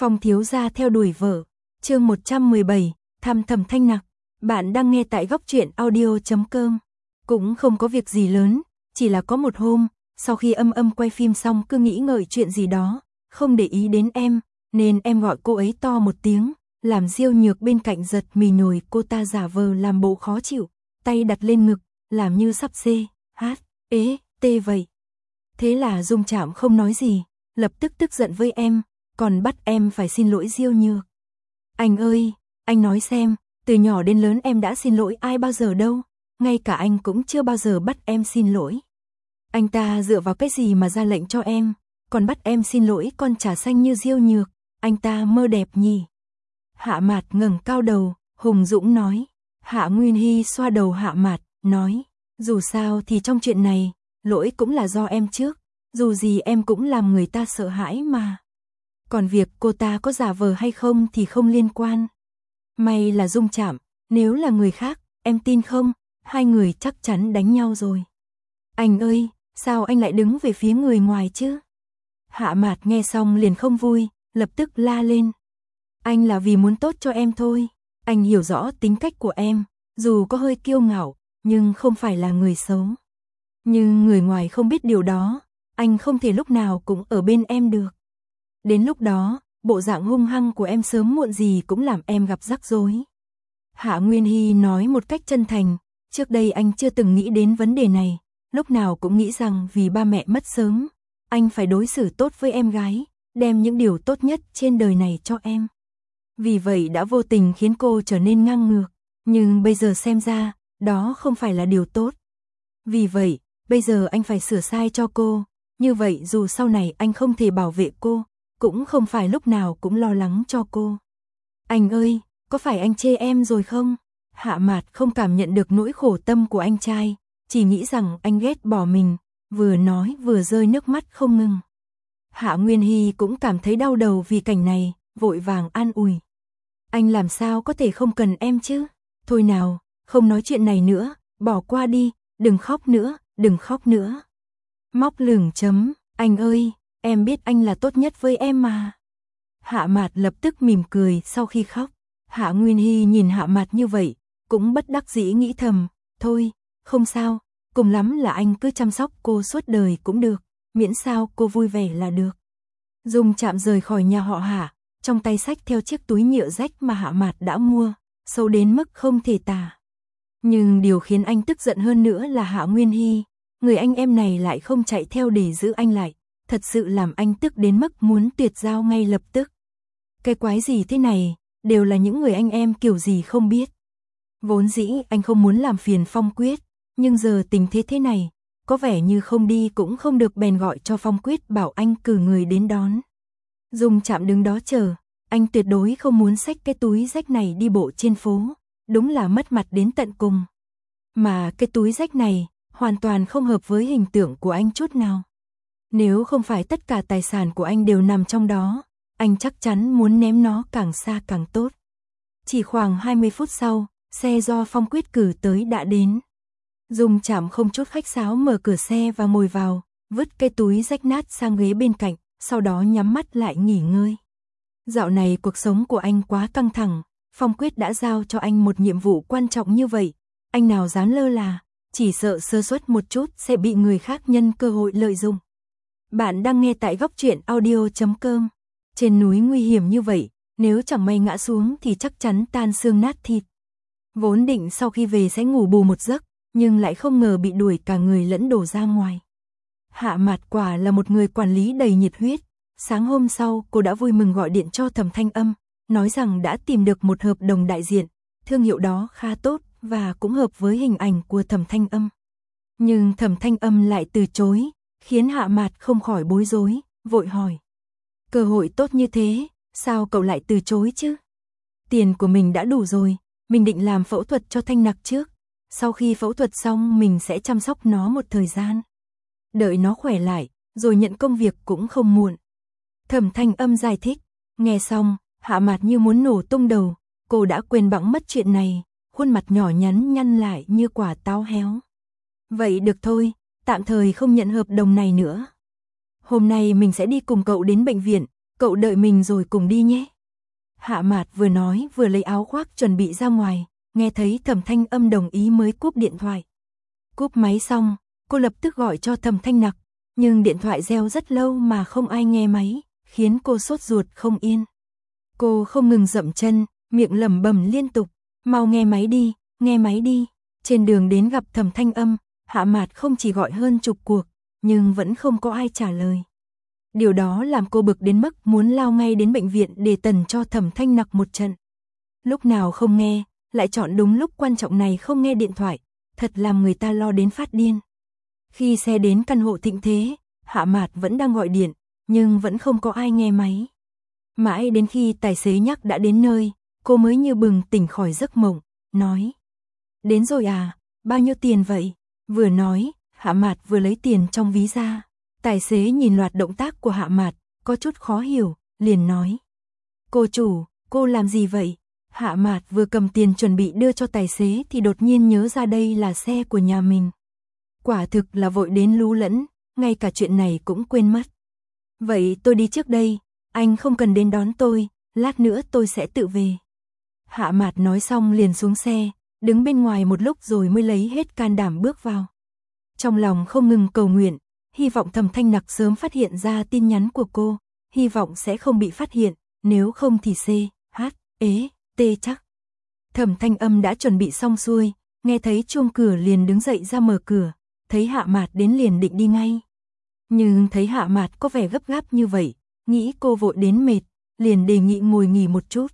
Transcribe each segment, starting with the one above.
Phong thiếu gia theo đuổi vợ. Chương 117, thăm Thẩm Thanh Nặc. Bạn đang nghe tại góc truyện audio.com. Cũng không có việc gì lớn, chỉ là có một hôm, sau khi Âm quay phim xong cứ nghĩ ngợi chuyện gì đó, không để ý đến em, nên em gọi cô ấy to một tiếng, làm Diêu Nhược bên cạnh giật mì nhồi, cô ta giả vờ làm bộ khó chịu, tay đặt lên ngực, làm như sắp tê vậy. Thế là Dung Trạm không nói gì, lập tức tức giận với em, còn bắt em phải xin lỗi Diêu Nhược. Anh ơi, anh nói xem, từ nhỏ đến lớn em đã xin lỗi ai bao giờ đâu, ngay cả anh cũng chưa bao giờ bắt em xin lỗi. Anh ta dựa vào cái gì mà ra lệnh cho em, còn bắt em xin lỗi con trà xanh như Diêu Nhược, anh ta mơ đẹp nhỉ. Hạ Mạt ngẩng cao đầu, hùng dũng nói. Hạ Nguyên Hy xoa đầu Hạ Mạt, nói, dù sao thì trong chuyện này, lỗi cũng là do em trước, dù gì em cũng làm người ta sợ hãi mà. Còn việc cô ta có giả vờ hay không thì không liên quan. May là Dung Trạm, nếu là người khác, em tin không, hai người chắc chắn đánh nhau rồi. Anh ơi, sao anh lại đứng về phía người ngoài chứ? Hạ Mạt nghe xong liền không vui, lập tức la lên. Anh là vì muốn tốt cho em thôi, anh hiểu rõ tính cách của em, dù có hơi kiêu ngạo, nhưng không phải là người xấu. Nhưng người ngoài không biết điều đó, anh không thể lúc nào cũng ở bên em được. Đến lúc đó, bộ dạng hung hăng của em sớm muộn gì cũng làm em gặp rắc rối. Hạ Nguyên Hy nói một cách chân thành, trước đây anh chưa từng nghĩ đến vấn đề này, lúc nào cũng nghĩ rằng vì ba mẹ mất sớm, anh phải đối xử tốt với em gái, đem những điều tốt nhất trên đời này cho em. Vì vậy đã vô tình khiến cô trở nên ngang ngược, nhưng bây giờ xem ra, đó không phải là điều tốt. Vì vậy, bây giờ anh phải sửa sai cho cô, như vậy dù sau này anh không thể bảo vệ cô, cũng không phải lúc nào cũng lo lắng cho cô. Anh ơi, có phải anh chê em rồi không? Hạ Mạt không cảm nhận được nỗi khổ tâm của anh trai, chỉ nghĩ rằng anh ghét bỏ mình, vừa nói vừa rơi nước mắt không ngừng. Hạ Nguyên Hy cũng cảm thấy đau đầu vì cảnh này, vội vàng an ủi. Anh làm sao có thể không cần em chứ? Thôi nào, không nói chuyện này nữa, bỏ qua đi, đừng khóc nữa, đừng khóc nữa. Móc lửng chấm, anh ơi, em biết anh là tốt nhất với em mà. Hạ Mạt lập tức mỉm cười sau khi khóc. Hạ Nguyên Hy nhìn Hạ Mạt như vậy, cũng bất đắc dĩ nghĩ thầm, thôi, không sao, cùng lắm là anh cứ chăm sóc cô suốt đời cũng được, miễn sao cô vui vẻ là được. Dung Trạm rời khỏi nhà họ Hạ, trong tay xách theo chiếc túi nhựa rách mà Hạ Mạt đã mua, xấu đến mức không thể tả. Nhưng điều khiến anh tức giận hơn nữa là Hạ Nguyên Hy, người anh em này lại không chạy theo để giữ anh lại, thật sự làm anh tức đến mức muốn tuyệt giao ngay lập tức. Cái quái gì thế này, đều là những người anh em kiểu gì không biết. Vốn dĩ anh không muốn làm phiền Phong Quyết, nhưng giờ tình thế thế này, có vẻ như không đi cũng không được, bèn gọi cho Phong Quyết bảo anh cử người đến đón. Dung Trạm đứng đó chờ, anh tuyệt đối không muốn xách cái túi rách này đi bộ trên phố, đúng là mất mặt đến tận cùng. Mà cái túi rách này, hoàn toàn không hợp với hình tượng của anh chút nào. Nếu không phải tất cả tài sản của anh đều nằm trong đó, anh chắc chắn muốn ném nó càng xa càng tốt. Chỉ khoảng 20 phút sau, xe do Phong Quyết cử tới đã đến. Dung Trạm không chút khách sáo mở cửa xe và ngồi vào, vứt cái túi rách nát sang ghế bên cạnh, sau đó nhắm mắt lại nghỉ ngơi. Dạo này cuộc sống của anh quá căng thẳng, Phong Quyết đã giao cho anh một nhiệm vụ quan trọng như vậy, anh nào dám lơ là, chỉ sợ sơ suất một chút sẽ bị người khác nhân cơ hội lợi dụng. Bạn đang nghe tại góc truyện audio.com. Trên núi nguy hiểm như vậy, nếu chẳng may ngã xuống thì chắc chắn tan xương nát thịt. Vốn định sau khi về sẽ ngủ bù một giấc, nhưng lại không ngờ bị đuổi cả người lẫn đổ ra ngoài. Hạ Mạt quả là một người quản lý đầy nhiệt huyết. Sáng hôm sau, cô đã vui mừng gọi điện cho Thẩm Thanh Âm, nói rằng đã tìm được một hợp đồng đại diện, thương hiệu đó khá tốt và cũng hợp với hình ảnh của Thẩm Thanh Âm. Nhưng Thẩm Thanh Âm lại từ chối, khiến Hạ Mạt không khỏi bối rối, vội hỏi. Cơ hội tốt như thế, sao cậu lại từ chối chứ? Tiền của mình đã đủ rồi, mình định làm phẫu thuật cho Thanh Nặc trước, sau khi phẫu thuật xong mình sẽ chăm sóc nó một thời gian. Đợi nó khỏe lại, rồi nhận công việc cũng không muộn. Thẩm Thanh Âm giải thích, nghe xong, Hạ Mạt như muốn nổ tung đầu, cô đã quên bẵng mất chuyện này, khuôn mặt nhỏ nhắn nhăn lại như quả táo héo. Vậy được thôi, tạm thời không nhận hợp đồng này nữa. Hôm nay mình sẽ đi cùng cậu đến bệnh viện, cậu đợi mình rồi cùng đi nhé. Hạ Mạt vừa nói vừa lấy áo khoác chuẩn bị ra ngoài, nghe thấy Thẩm Thanh Âm đồng ý mới cúp điện thoại. Cúp máy xong, cô lập tức gọi cho Thẩm Thanh Nặc, nhưng điện thoại reo rất lâu mà không ai nghe máy, khiến cô sốt ruột không yên. Cô không ngừng dậm chân, miệng lẩm bẩm liên tục, mau nghe máy đi, nghe máy đi. Trên đường đến gặp Thẩm Thanh Âm, Hạ Mạt không chỉ gọi hơn chục cuộc, nhưng vẫn không có ai trả lời. Điều đó làm cô bực đến mức muốn lao ngay đến bệnh viện để tần cho Thẩm Thanh Nặc một trận. Lúc nào không nghe, lại chọn đúng lúc quan trọng này không nghe điện thoại, thật làm người ta lo đến phát điên. Khi xe đến căn hộ Thịnh Thế, Hạ Mạt vẫn đang gọi điện, nhưng vẫn không có ai nghe máy. Mãi đến khi tài xế nhắc đã đến nơi, cô mới như bừng tỉnh khỏi giấc mộng, nói: "Đến rồi à, bao nhiêu tiền vậy?" Vừa nói, Hạ Mạt vừa lấy tiền trong ví ra. Tài xế nhìn loạt động tác của Hạ Mạt, có chút khó hiểu, liền nói: "Cô chủ, cô làm gì vậy?" Hạ Mạt vừa cầm tiền chuẩn bị đưa cho tài xế thì đột nhiên nhớ ra đây là xe của nhà mình. Quả thực là vội đến lú lẫn, ngay cả chuyện này cũng quên mất. "Vậy tôi đi trước đây, anh không cần đến đón tôi, lát nữa tôi sẽ tự về." Hạ Mạt nói xong liền xuống xe, đứng bên ngoài một lúc rồi mới lấy hết can đảm bước vào. Trong lòng không ngừng cầu nguyện, hy vọng Thẩm Thanh Nặc sớm phát hiện ra tin nhắn của cô, hy vọng sẽ không bị phát hiện, nếu không thì T chắc. Thẩm Thanh Âm đã chuẩn bị xong xuôi, nghe thấy chuông cửa liền đứng dậy ra mở cửa, thấy Hạ Mạt đến liền định đi ngay. Nhưng thấy Hạ Mạt có vẻ gấp gáp như vậy, nghĩ cô vội đến mệt, liền đề nghị ngồi nghỉ một chút.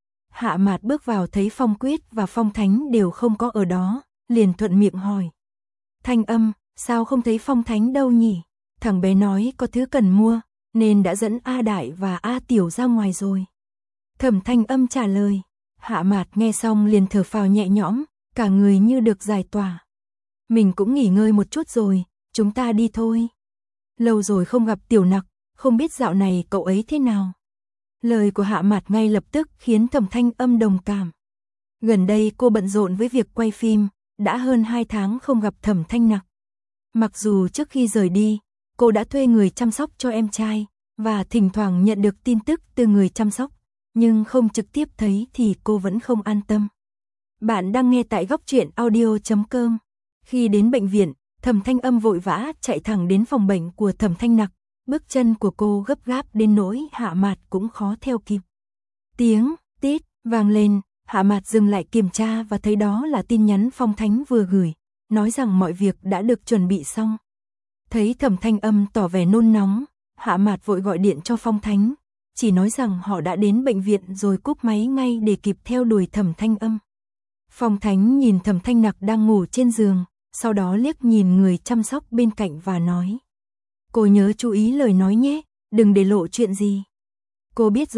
Hạ Mạt bước vào thấy Phong Quyết và Phong Thánh đều không có ở đó, liền thuận miệng hỏi: "Thanh Âm, sao không thấy Phong Thánh đâu nhỉ?" Thằng bé nói có thứ cần mua, nên đã dẫn A Đại và A Tiểu ra ngoài rồi. Thẩm Thanh Âm trả lời. Hạ Mạt nghe xong liền thở phào nhẹ nhõm, cả người như được giải tỏa. "Mình cũng nghỉ ngơi một chút rồi, chúng ta đi thôi. Lâu rồi không gặp Tiểu Nặc, không biết dạo này cậu ấy thế nào." Lời của Hạ Mạt ngay lập tức khiến Thẩm Thanh Âm đồng cảm. Gần đây cô bận rộn với việc quay phim, đã hơn 2 tháng không gặp Thẩm Thanh Nặc. Mặc dù trước khi rời đi, cô đã thuê người chăm sóc cho em trai, và thỉnh thoảng nhận được tin tức từ người chăm sóc, nhưng không trực tiếp thấy thì cô vẫn không an tâm. Bạn đang nghe tại góc truyện audio.com. Khi đến bệnh viện, Thẩm Thanh Âm vội vã chạy thẳng đến phòng bệnh của Thẩm Thanh Nặc, bước chân của cô gấp gáp đến nỗi Hạ Mạt cũng khó theo kịp. Tiếng tít vang lên, Hạ Mạt dừng lại kiểm tra và thấy đó là tin nhắn Phong Thánh vừa gửi, nói rằng mọi việc đã được chuẩn bị xong. Thấy Thẩm Thanh Âm tỏ vẻ nôn nóng, Hạ Mạt vội gọi điện cho Phong Thánh, chỉ nói rằng họ đã đến bệnh viện rồi cúp máy ngay để kịp theo đuổi Thẩm Thanh Âm. Phong Thánh nhìn Thẩm Thanh Nặc đang ngủ trên giường, sau đó liếc nhìn người chăm sóc bên cạnh và nói: "Cô nhớ chú ý lời nói nhé, đừng để lộ chuyện gì." Cô biết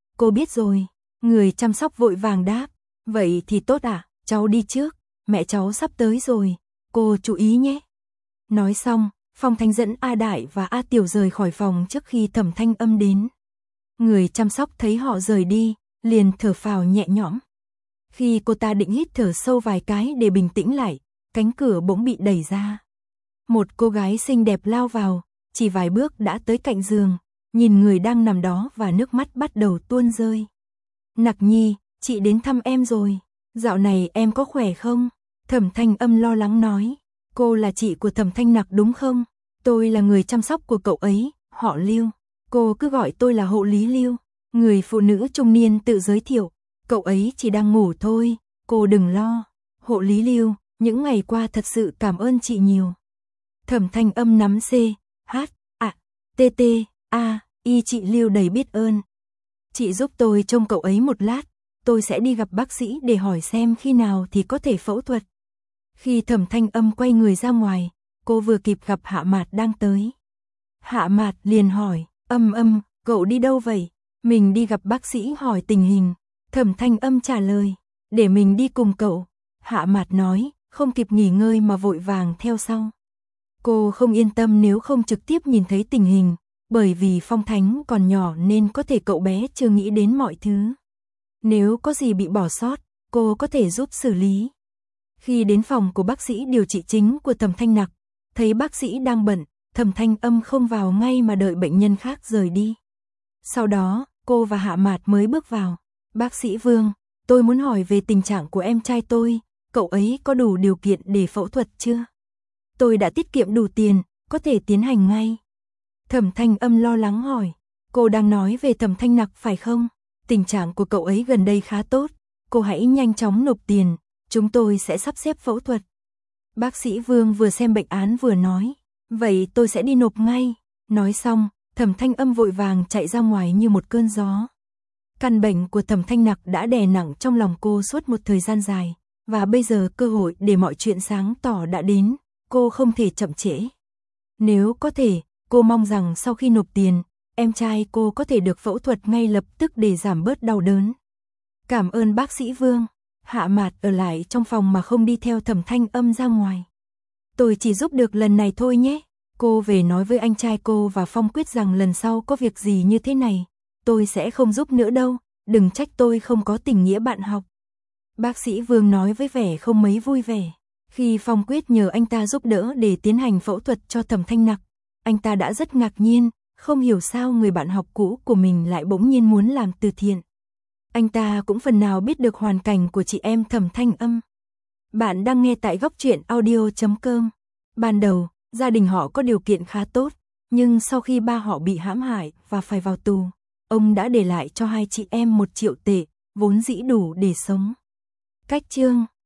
rồi. Người chăm sóc vội vàng đáp: "Vậy thì tốt ạ, cháu đi trước, mẹ cháu sắp tới rồi, cô chú ý nhé." Nói xong, Phong Thánh dẫn A Đại và A Tiểu rời khỏi phòng trước khi Thẩm Thanh Âm đến. Người chăm sóc thấy họ rời đi, liền thở phào nhẹ nhõm. Khi cô ta định hít thở sâu vài cái để bình tĩnh lại, cánh cửa bỗng bị đẩy ra. Một cô gái xinh đẹp lao vào, chỉ vài bước đã tới cạnh giường, nhìn người đang nằm đó và nước mắt bắt đầu tuôn rơi. "Nặc Nhi, chị đến thăm em rồi, dạo này em có khỏe không?" Thẩm Thanh Âm lo lắng nói. "Cô là chị của Thẩm Thanh Nặc đúng không? Tôi là người chăm sóc của cậu ấy, họ Lưu. Cô cứ gọi tôi là hộ lý Lưu." Người phụ nữ trung niên tự giới thiệu. "Cậu ấy chỉ đang ngủ thôi, cô đừng lo. Hộ lý Lưu, những ngày qua thật sự cảm ơn chị nhiều." Thẩm Thanh Âm nắm y chị Lưu đầy biết ơn. "Chị giúp tôi trông cậu ấy một lát, tôi sẽ đi gặp bác sĩ để hỏi xem khi nào thì có thể phẫu thuật." Khi Thẩm Thanh Âm quay người ra ngoài, cô vừa kịp gặp Hạ Mạt đang tới. Hạ Mạt liền hỏi: Âm, cậu đi đâu vậy?" "Mình đi gặp bác sĩ hỏi tình hình." Thẩm Thanh Âm trả lời. "Để mình đi cùng cậu." Hạ Mạt nói, không kịp nghỉ ngơi mà vội vàng theo sau. Cô không yên tâm nếu không trực tiếp nhìn thấy tình hình, bởi vì Phong Thánh còn nhỏ nên có thể cậu bé chưa nghĩ đến mọi thứ. Nếu có gì bị bỏ sót, cô có thể giúp xử lý. Khi đến phòng của bác sĩ điều trị chính của Thẩm Thanh Nặc, thấy bác sĩ đang bận, Thẩm Thanh Âm không vào ngay mà đợi bệnh nhân khác rời đi. Sau đó, cô và Hạ Mạt mới bước vào. Bác sĩ Vương, tôi muốn hỏi về tình trạng của em trai tôi, cậu ấy có đủ điều kiện để phẫu thuật chưa? Tôi đã tiết kiệm đủ tiền, có thể tiến hành ngay. Thẩm Thanh Âm lo lắng hỏi, cô đang nói về Thẩm Thanh Nặc phải không? Tình trạng của cậu ấy gần đây khá tốt, cô hãy nhanh chóng nộp tiền, chúng tôi sẽ sắp xếp phẫu thuật. Bác sĩ Vương vừa xem bệnh án vừa nói, vậy tôi sẽ đi nộp ngay. Nói xong, Thẩm Thanh Âm vội vàng chạy ra ngoài như một cơn gió. Căn bệnh của Thẩm Thanh Nặc đã đè nặng trong lòng cô suốt một thời gian dài, và bây giờ cơ hội để mọi chuyện sáng tỏ đã đến, cô không thể chậm trễ. Nếu có thể, cô mong rằng sau khi nộp tiền, em trai cô có thể được phẫu thuật ngay lập tức để giảm bớt đau đớn. Cảm ơn bác sĩ Vương. Hạ Mạt ở lại trong phòng mà không đi theo Thẩm Thanh Âm ra ngoài. Tôi chỉ giúp được lần này thôi nhé. Cô về nói với anh trai cô và Phong Quyết rằng lần sau có việc gì như thế này, tôi sẽ không giúp nữa đâu, đừng trách tôi không có tình nghĩa bạn học. Bác sĩ Vương nói với vẻ không mấy vui vẻ. Khi Phong Quyết nhờ anh ta giúp đỡ để tiến hành phẫu thuật cho Thẩm Thanh Nặc, anh ta đã rất ngạc nhiên, không hiểu sao người bạn học cũ của mình lại bỗng nhiên muốn làm từ thiện. Anh ta cũng phần nào biết được hoàn cảnh của chị em Thẩm Thanh Âm. Bạn đang nghe tại góc truyện audio.com. Ban đầu, gia đình họ có điều kiện khá tốt, nhưng sau khi ba họ bị hãm hại và phải vào tù, ông đã để lại cho hai chị em 1 triệu tệ, vốn dĩ đủ để sống. Cách chương